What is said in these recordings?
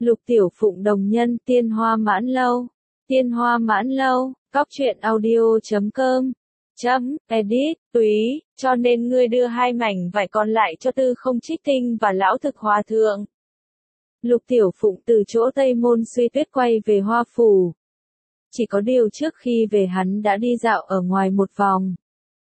Lục Tiểu Phụng đồng nhân Tiên Hoa Mãn Lâu. Tiên Hoa Mãn Lâu, cóc truyện audio.com. Edit, túy, cho nên ngươi đưa 2 mảnh vải còn lại cho Tư Không Trích Tinh và Lão Thực Hòa Thượng. Lục Tiểu Phụng từ chỗ Tây Môn Suy Tuyết quay về Hoa Phủ. Chỉ có điều trước khi về hắn đã đi dạo ở ngoài một vòng.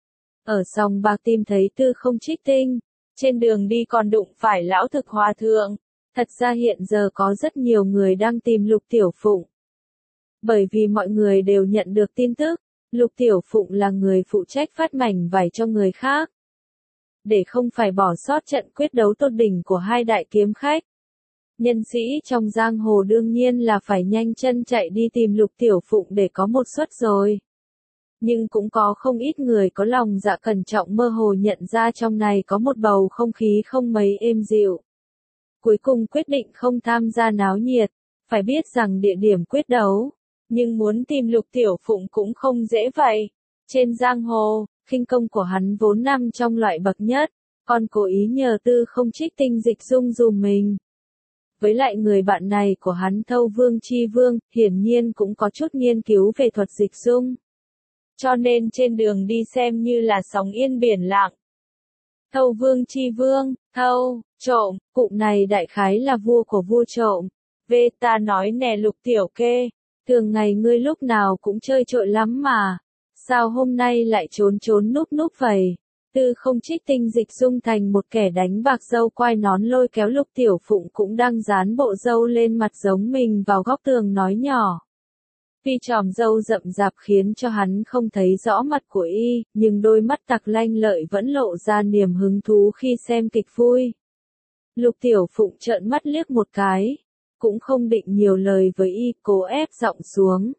Ở sòng bạc tìm thấy Tư Không Trích Tinh, trên đường đi còn đụng phải Lão Thực Hòa Thượng. Thật ra hiện giờ có rất nhiều người đang tìm Lục Tiểu Phụng. Bởi vì mọi người đều nhận được tin tức, Lục Tiểu Phụng là người phụ trách phát mảnh vải cho người khác. Để không phải bỏ sót trận quyết đấu tột đỉnh của 2 đại kiếm khách. Nhân sĩ trong giang hồ đương nhiên là phải nhanh chân chạy đi tìm Lục Tiểu Phụng để có một suất rồi. Nhưng cũng có không ít người có lòng dạ cẩn trọng mơ hồ nhận ra trong này có một bầu không khí không mấy êm dịu. Cuối cùng quyết định không tham gia náo nhiệt, phải biết rằng địa điểm quyết đấu, nhưng muốn tìm Lục Tiểu Phụng cũng không dễ vậy. Trên giang hồ, khinh công của hắn vốn nằm trong loại bậc nhất, còn cố ý nhờ Tư Không Trích Tinh dịch dung dùm mình. Với lại người bạn này của hắn Thâu Vương Chi Vương, hiển nhiên cũng có chút nghiên cứu về thuật dịch dung. Cho nên trên đường đi xem như là sóng yên biển lặng. Thâu Vương Chi Vương, thâu, trộm, cụm này đại khái là vua của vua trộm. Ta nói nè Lục Tiểu Kê, thường ngày ngươi lúc nào cũng chơi trội lắm mà. Sao hôm nay lại trốn núp vậy? Tư Không Trích Tinh dịch dung thành một kẻ đánh bạc râu quai nón lôi kéo Lục Tiểu Phụng cũng đang dán bộ râu lên mặt giống mình vào góc tường nói nhỏ. Tuy chòm râu rậm rạp khiến cho hắn không thấy rõ mặt của y, nhưng đôi mắt tặc lanh lợi vẫn lộ ra niềm hứng thú khi xem kịch vui. Lục Tiểu Phụng trợn mắt liếc một cái, cũng không định nhiều lời với y, cố ép giọng xuống.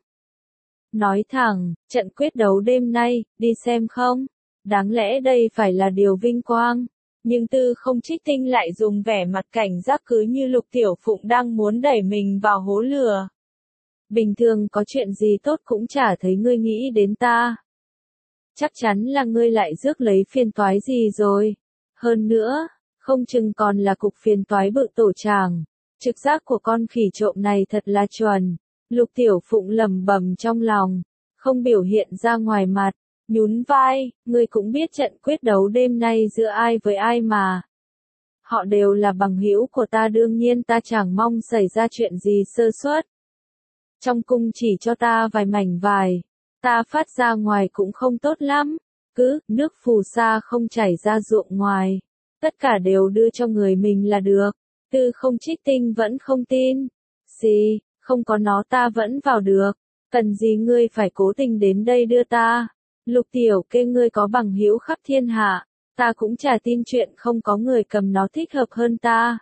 Nói thẳng, trận quyết đấu đêm nay, đi xem không? Đáng lẽ đây phải là điều vinh quang, nhưng Tư Không Trích Tinh lại dùng vẻ mặt cảnh giác cứ như Lục Tiểu Phụng đang muốn đẩy mình vào hố lửa. Bình thường có chuyện gì tốt cũng chả thấy ngươi nghĩ đến ta. Chắc chắn là ngươi lại rước lấy phiền toái gì rồi. Hơn nữa, không chừng còn là cục phiền toái bự tổ chàng. Trực giác của con khỉ trộm này thật là chuẩn. Lục Tiểu Phụng lẩm bẩm trong lòng, không biểu hiện ra ngoài mặt, nhún vai, ngươi cũng biết trận quyết đấu đêm nay giữa ai với ai mà. Họ đều là bằng hữu của ta, đương nhiên ta chẳng mong xảy ra chuyện gì sơ suất. Trong cung chỉ cho ta vài mảnh vải, ta phát ra ngoài cũng không tốt lắm, cứ nước phù sa không chảy ra ruộng ngoài, tất cả đều đưa cho người mình là được. Tư Không Trích Tinh vẫn không tin. Gì, không có nó ta vẫn vào được, cần gì ngươi phải cố tình đến đây đưa ta? Lục Tiểu Kê, ngươi có bằng hữu khắp thiên hạ, ta cũng chả tin chuyện không có người cầm nó thích hợp hơn ta.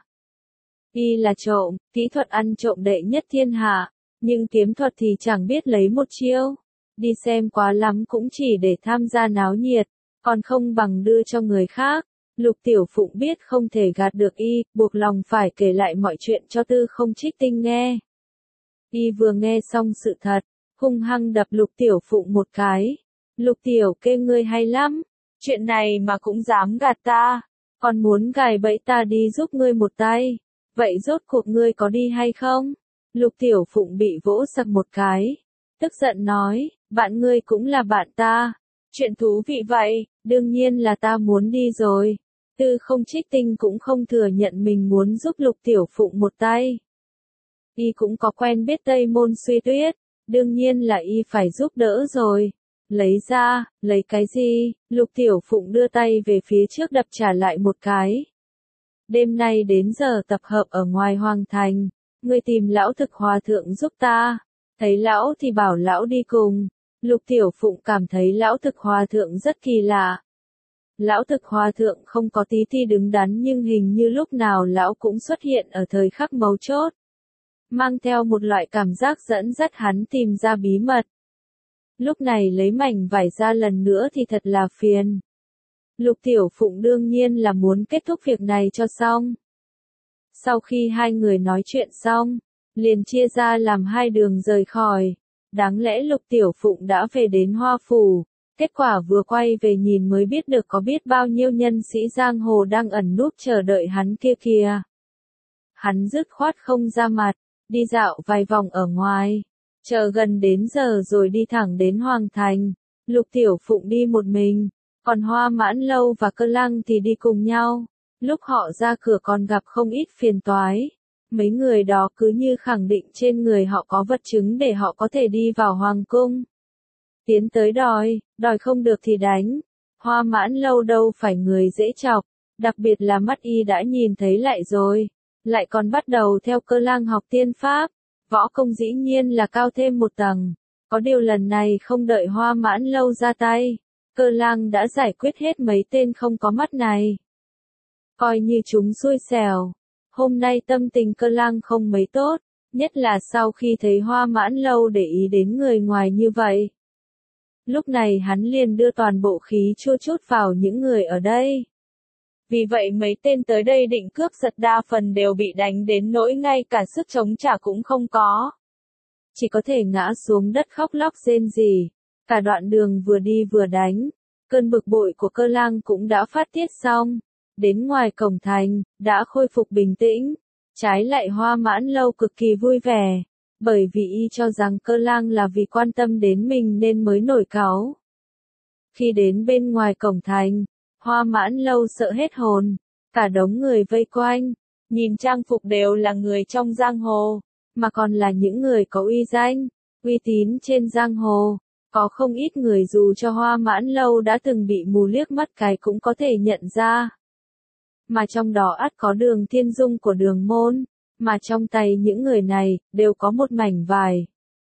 Y là trộm, kỹ thuật ăn trộm đệ nhất thiên hạ, nhưng kiếm thuật thì chẳng biết lấy một chiêu. Đi xem quá lắm cũng chỉ để tham gia náo nhiệt, còn không bằng đưa cho người khác. Lục Tiểu Phụng biết không thể gạt được y, buộc lòng phải kể lại mọi chuyện cho Tư Không Trích Tinh nghe. Y vừa nghe xong sự thật, hung hăng đập Lục Tiểu Phụng một cái. Lục Tiểu Kê, ngươi hay lắm, chuyện này mà cũng dám gạt ta, còn muốn gài bẫy ta đi giúp ngươi một tay. Vậy rốt cuộc ngươi có đi hay không? Lục Tiểu Phụng bị vỗ sặc một cái, tức giận nói, bạn ngươi cũng là bạn ta. Chuyện thú vị vậy, đương nhiên là ta muốn đi rồi. Tư Không Trích Tinh cũng không thừa nhận mình muốn giúp Lục Tiểu Phụng một tay. Y cũng có quen biết Tây Môn Suy Tuyết, đương nhiên là y phải giúp đỡ rồi. Lấy cái gì? Lục Tiểu Phụng đưa tay về phía trước đập trả lại một cái. Đêm nay đến giờ tập hợp ở ngoài Hoàng Thành, ngươi tìm Lão Thực Hòa Thượng giúp ta. Thấy lão thì bảo lão đi cùng. Lục Tiểu Phụng cảm thấy Lão Thực Hòa Thượng rất kỳ lạ. Lão Thực Hòa Thượng không có tí ti đứng đắn, nhưng hình như lúc nào lão cũng xuất hiện ở thời khắc mấu chốt, mang theo một loại cảm giác dẫn dắt hắn tìm ra bí mật. Lúc này lấy mảnh vải ra lần nữa thì thật là phiền. Lục Tiểu Phụng đương nhiên là muốn kết thúc việc này cho xong. Sau khi hai người nói chuyện xong, liền chia ra làm 2 đường rời khỏi. Đáng lẽ Lục Tiểu Phụng đã về đến Hoa Phủ, kết quả vừa quay về nhìn mới biết được có biết bao nhiêu nhân sĩ giang hồ đang ẩn núp chờ đợi hắn kia kìa. Hắn dứt khoát không ra mặt, đi dạo vài vòng ở ngoài, chờ gần đến giờ rồi đi thẳng đến Hoàng Thành. Lục Tiểu Phụng đi một mình, còn Hoa Mãn Lâu và Cơ Lăng thì đi cùng nhau. Lúc họ ra cửa còn gặp không ít phiền toái. Mấy người đó cứ như khẳng định trên người họ có vật chứng để họ có thể đi vào Hoàng cung. Tiến tới đòi không được thì đánh. Hoa Mãn Lâu đâu phải người dễ chọc, đặc biệt là mắt y đã nhìn thấy lại rồi, lại còn bắt đầu theo Cơ Lăng học tiên pháp, võ công dĩ nhiên là cao thêm một tầng. Có điều lần này không đợi Hoa Mãn Lâu ra tay, Cơ Lăng đã giải quyết hết mấy tên không có mắt này. Coi như chúng xui xẻo. Hôm nay tâm tình Cơ Lăng không mấy tốt, nhất là sau khi thấy Hoa Mãn Lâu để ý đến người ngoài như vậy. Lúc này hắn liền đưa toàn bộ khí chua chút vào những người ở đây. Vì vậy mấy tên tới đây định cướp giật đa phần đều bị đánh đến nỗi ngay cả sức chống trả cũng không có. Chỉ có thể ngã xuống đất khóc lóc rên rỉ. Cả đoạn đường vừa đi vừa đánh, cơn bực bội của Cơ Lăng cũng đã phát tiết xong. Đến ngoài cổng thành, đã khôi phục bình tĩnh. Trái lại Hoa Mãn Lâu cực kỳ vui vẻ, bởi vì y cho rằng Cơ Lăng là vì quan tâm đến mình nên mới nổi cáu. Khi đến bên ngoài cổng thành, Hoa Mãn Lâu sợ hết hồn, cả đống người vây quanh, nhìn trang phục đều là người trong giang hồ, mà còn là những người có uy danh, uy tín trên giang hồ. Có không ít người dù cho Hoa Mãn Lâu đã từng bị mù liếc mắt cái cũng có thể nhận ra. Mà trong đó ắt có Đường Thiên Dung của Đường môn, mà trong tay những người này, đều có một mảnh vải.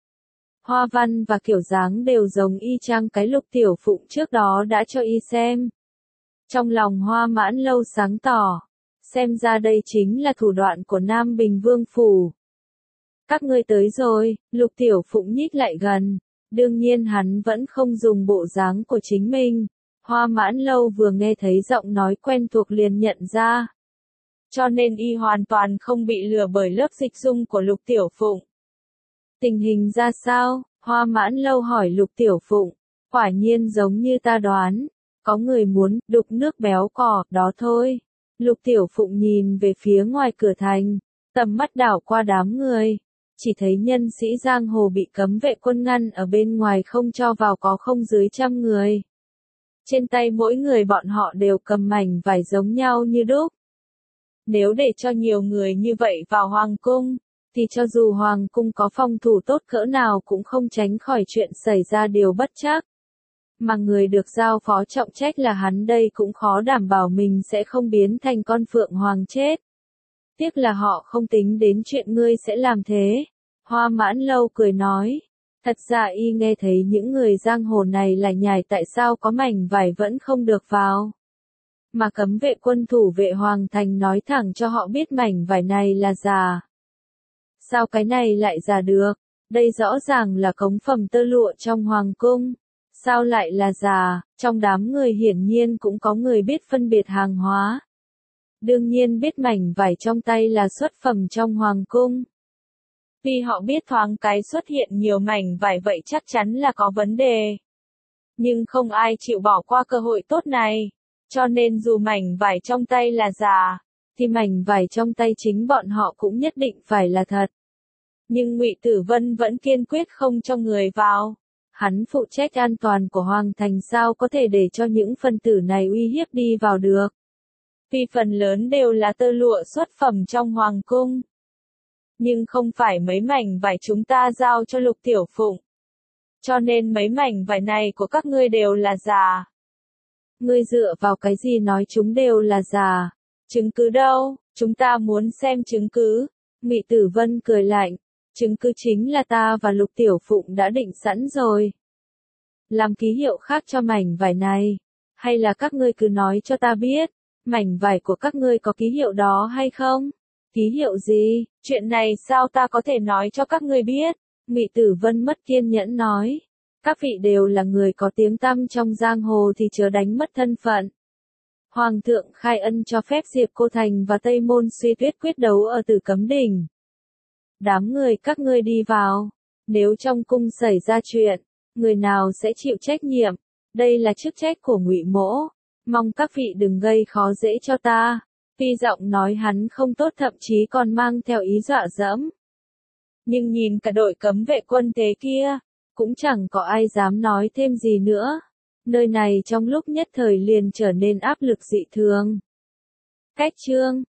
Hoa văn và kiểu dáng đều giống y chang cái Lục Tiểu Phụng trước đó đã cho y xem. Trong lòng Hoa Mãn Lâu sáng tỏ, xem ra đây chính là thủ đoạn của Nam Bình Vương Phủ. Các ngươi tới rồi, Lục Tiểu Phụng nhích lại gần, đương nhiên hắn vẫn không dùng bộ dáng của chính mình. Hoa Mãn Lâu vừa nghe thấy giọng nói quen thuộc liền nhận ra. Cho nên y hoàn toàn không bị lừa bởi lớp dịch dung của Lục Tiểu Phụng. Tình hình ra sao? Hoa Mãn Lâu hỏi Lục Tiểu Phụng. Quả nhiên giống như ta đoán. Có người muốn đục nước béo cò, đó thôi. Lục Tiểu Phụng nhìn về phía ngoài cửa thành, tầm mắt đảo qua đám người. Chỉ thấy nhân sĩ giang hồ bị cấm vệ quân ngăn ở bên ngoài không cho vào có không dưới 100 người. Trên tay mỗi người bọn họ đều cầm mảnh vải giống nhau như đúc. Nếu để cho nhiều người như vậy vào Hoàng cung, thì cho dù Hoàng cung có phòng thủ tốt cỡ nào cũng không tránh khỏi chuyện xảy ra điều bất trắc. Mà người được giao phó trọng trách là hắn đây cũng khó đảm bảo mình sẽ không biến thành con phượng hoàng chết. Tiếc là họ không tính đến chuyện ngươi sẽ làm thế. Hoa Mãn Lâu cười nói. Thật ra y nghe thấy những người giang hồ này lại nhải tại sao có mảnh vải vẫn không được vào. Mà cấm vệ quân thủ vệ Hoàng Thành nói thẳng cho họ biết mảnh vải này là giả. Sao cái này lại giả được? Đây rõ ràng là cống phẩm tơ lụa trong Hoàng cung. Sao lại là giả? Trong đám người hiển nhiên cũng có người biết phân biệt hàng hóa. Đương nhiên biết mảnh vải trong tay là xuất phẩm trong Hoàng cung. Vì họ biết thoáng cái xuất hiện nhiều mảnh vải vậy chắc chắn là có vấn đề. Nhưng không ai chịu bỏ qua cơ hội tốt này. Cho nên dù mảnh vải trong tay là giả, thì mảnh vải trong tay chính bọn họ cũng nhất định phải là thật. Nhưng Ngụy Tử Vân vẫn kiên quyết không cho người vào. Hắn phụ trách an toàn của Hoàng Thành sao có thể để cho những phân tử này uy hiếp đi vào được. Vì phần lớn đều là tơ lụa xuất phẩm trong Hoàng cung. Nhưng không phải mấy mảnh vải chúng ta giao cho Lục Tiểu Phụng. Cho nên mấy mảnh vải này của các ngươi đều là giả. Ngươi dựa vào cái gì nói chúng đều là giả? Chứng cứ đâu? Chúng ta muốn xem chứng cứ. Ngụy Tử Vân cười lạnh. Chứng cứ chính là ta và Lục Tiểu Phụng đã định sẵn rồi. Làm ký hiệu khác cho mảnh vải này. Hay là các ngươi cứ nói cho ta biết, mảnh vải của các ngươi có ký hiệu đó hay không? Ký hiệu gì? Chuyện này sao ta có thể nói cho các ngươi biết? Ngụy Tử Vân mất kiên nhẫn nói. Các vị đều là người có tiếng tăm trong giang hồ thì chớ đánh mất thân phận. Hoàng thượng khai ân cho phép Diệp Cô Thành và Tây Môn Suy Tuyết quyết đấu ở Tử Cấm Đỉnh. Đám người các ngươi đi vào. Nếu trong cung xảy ra chuyện, người nào sẽ chịu trách nhiệm? Đây là chức trách của Ngụy Mỗ. Mong các vị đừng gây khó dễ cho ta. Tuy giọng nói hắn không tốt thậm chí còn mang theo ý dọa dẫm. Nhưng nhìn cả đội cấm vệ quân thế kia, cũng chẳng có ai dám nói thêm gì nữa. Nơi này trong lúc nhất thời liền trở nên áp lực dị thường. Cách chương